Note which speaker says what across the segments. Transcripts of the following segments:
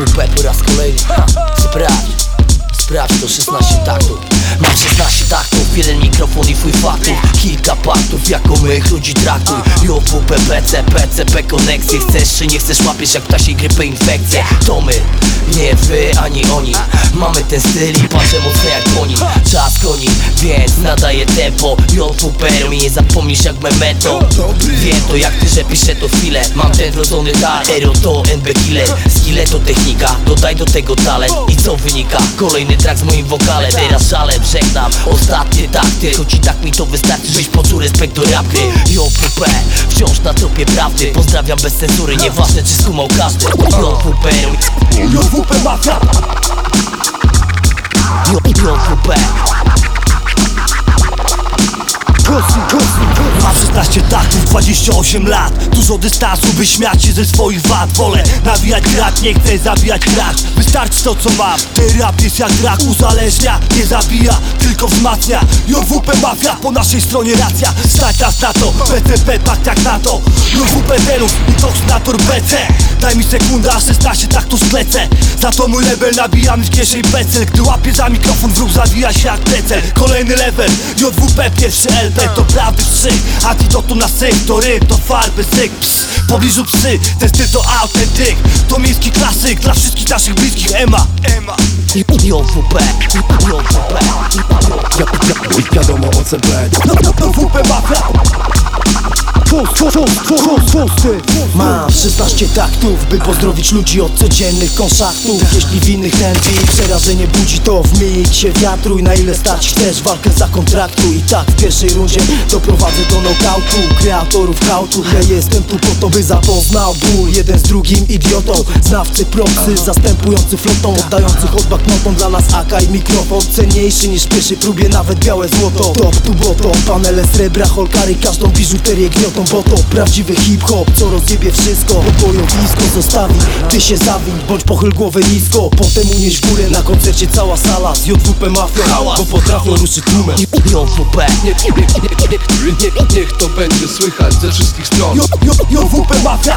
Speaker 1: JWP po raz kolejny. Sprawdź to 16 taktów. Mam 16 taktów, jeden mikrofon i twój faktów. Kilka paktów, jako mych ludzi traktuj. JWP, PC, PCP, koneksje. Chcesz czy nie chcesz, łapiesz jak ptasiej grypy infekcje. To my, nie wy ani oni. Mamy ten styl i patrzę mocno jak oni. Czas goni, więc nadaje tempo. JWP, mi nie zapomnisz jak memento. Wiem to jak ty, że piszę to chwilę. Mam ten wrodzony dar, Ero to NB killer. Skille to technika, dodaj do tego talent. I co wynika? Kolejny track z moim wokalem. Teraz żalem żegnam ostatnie takty. Tylko ci tak mi to wystarczy, żeś poczuł respekt do rapy. JWP, wciąż na tropie prawdy. Pozdrawiam bez cenzury, nieważne czy skumał każdy.
Speaker 2: JWP mafia.
Speaker 1: JWP.
Speaker 2: Mam 16 taktów, 28 lat. Dużo dystansu, by śmiać się ze swoich wad. Wolę nawijać grać, nie chcę zabijać gracz. Wystarczy to co mam. Ten rap jest jak rak, uzależnia. Nie zabija, tylko wzmacnia. JWP mafia, po naszej stronie racja. Stać nas na to, PCP pakt jak na to. JWP delów, intoxinator BC. Daj mi sekundę, a 16 taktów zlecę. Za to mój level nabijamy w kieszeni pecel. Gdy łapię za mikrofon, wróg zawija się jak pecel. Kolejny level, JWP pierwszy LP. To prawdy wszy, antidotum na syk. To rym, to farby, syk. W pobliżu psy, ten styl to autentyk. To miejski klasyk dla wszystkich naszych bliskich. Ema.
Speaker 1: JWP.
Speaker 3: Wiadomo o CB.
Speaker 2: JWP mafia.
Speaker 4: Mam 16 taktów, by pozdrowić ludzi od codziennych konszachtów. Jeśli w innych tęczy przerażenie budzi, to w miksie wiatruj. Na ile stać chcesz, walkę zakontraktuj. I tak w pierwszej rundzie doprowadzę do nokautu kreatorów kauczu. Ja jestem tu po to, by zapoznał ból jeden z drugim idiotą. Znawcy propsy, zastępujący flotą, oddających od banknotą. Dla nas AK i mikrofon cenniejszy niż w pierwszej próbie nawet białe złoto. Top tu bottom, panele srebra, holkary, każdą biżuterię gniotą. Bo to prawdziwy hip-hop, co rozjebie wszystko. Bojowisko zostawi, ty się zawiń, bądź pochyl głowę nisko. Potem unieś w górę, na koncercie cała sala z JWP mafią, bo potrafią ruszyć tłumem.
Speaker 1: JWP.
Speaker 3: Niech to będzie słychać ze wszystkich stron.
Speaker 2: JWP mafia.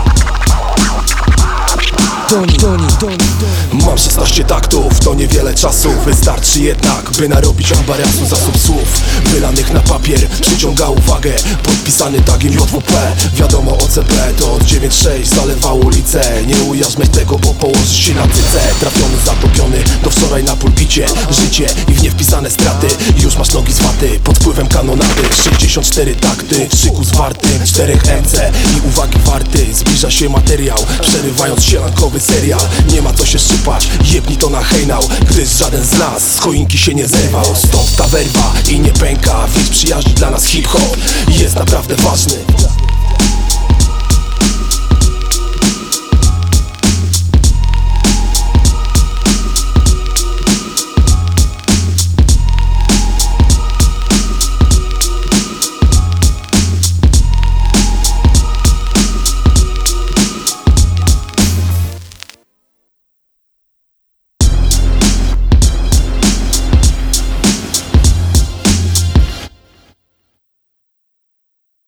Speaker 3: Mam 16 taktów, to niewiele czasu. Wystarczy jednak, by narobić ambarasu. Zasób słów wylanych na papier przyciąga uwagę, podpisany tagiem JWP. Wiadomo o CB, to od 9-6 zalewa ulicę. Nie ujarzmę tego, bo położysz się na tyce. Trafiony, zatopiony, do wczoraj na pulpicie. Życie i w nie wpisane straty. Już masz nogi zwaty, pod wpływem kanonady. 64 takty, krzyku zwarty, 4 MC i uwagi warty. Zbliża się materiał, przerywając sielankowy serial. Nie ma co się szczypać, jebni to na hejnał, gdyż żaden z nas z choinki się nie zerwał. Stąd ta werwa i nie pęka, więc przyjaźni dla nas hip-hop jest naprawdę ważny.